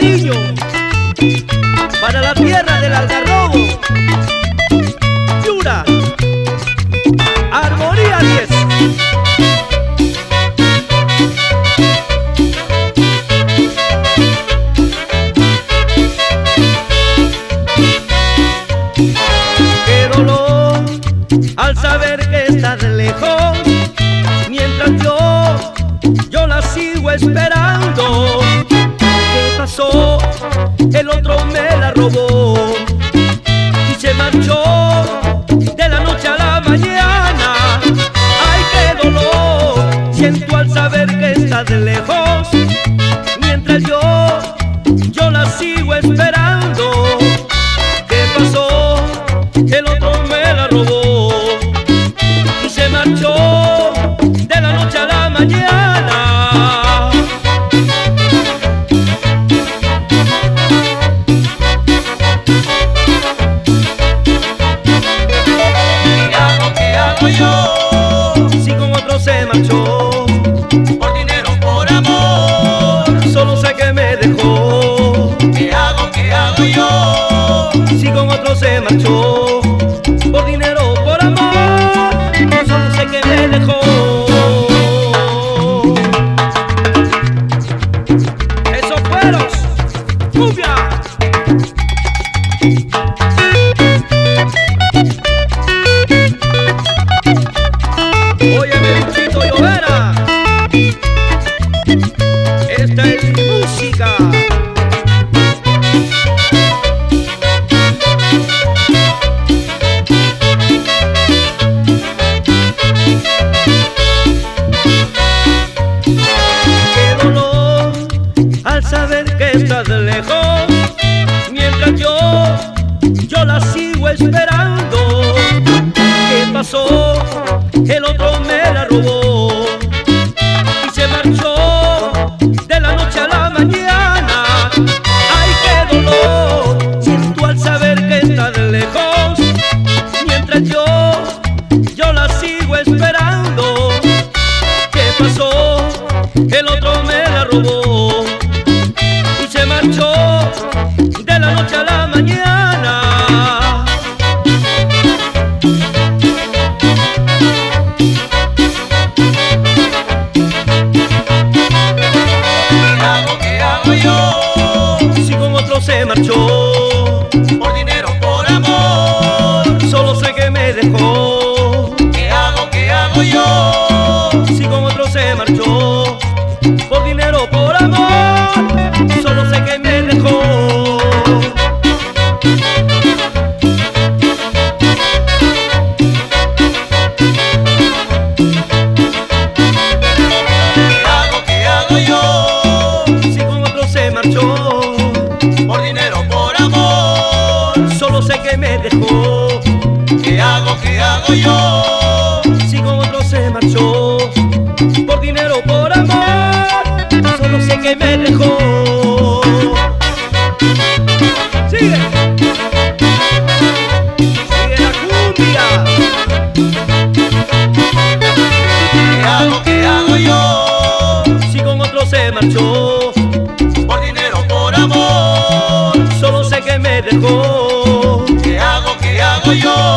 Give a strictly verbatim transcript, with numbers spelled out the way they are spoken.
cariño para la tierra del Algarrobo. Yura, Armonía diez. Qué dolor al saber que estás lejos, mientras yo, yo la sigo esperando. ¿Qué pasó? El otro me la robó y se marchó de la noche a la mañana. Ay, qué dolor siento al saber que estás lejos, mientras yo, yo la sigo esperando. ¿Qué pasó? El otro me la robó y se marchó de la noche a la mañana. ¿Qué hago, qué hago yo? Si con otro se marchó, Por dinero, por amor. solo sé que me dejó. ¿Qué hago, qué hago yo? Si con otro se marchó, por dinero, por amor, solo sé que me dejó. Esos cueros, cumbia. Óyeme, Luchito Llovera, esta es mi música. Qué dolor al saber que estás lejos, mientras yo, yo la sigo esperando. ¿Qué pasó? El otro me la robó y se marchó de la noche a la mañana. Ay, qué dolor siento al saber que estás lejos, mientras yo, yo la sigo esperando. ¿Qué pasó? El otro me la robó y se marchó de la noche a la mañana. ¿Qué hago, qué hago yo? Si con otro se marchó, Por dinero, por amor. solo sé que me dejó. ¿Qué hago, qué hago yo? Si con otro se marchó, por dinero, por amor, solo sé que me dejó. ¿Qué hago, qué hago yo? Si con otro se marchó, Por dinero, por amor. solo sé que me dejó. ¿Qué hago, qué hago yo? Si con otro se marchó, por dinero, por amor, solo sé que me dejó. Sigue, sigue la cumbia. ¿Qué hago, qué hago yo? Si con otro se marchó, Por dinero, por amor. solo sé que me dejó. ¿Qué hago, qué hago yo?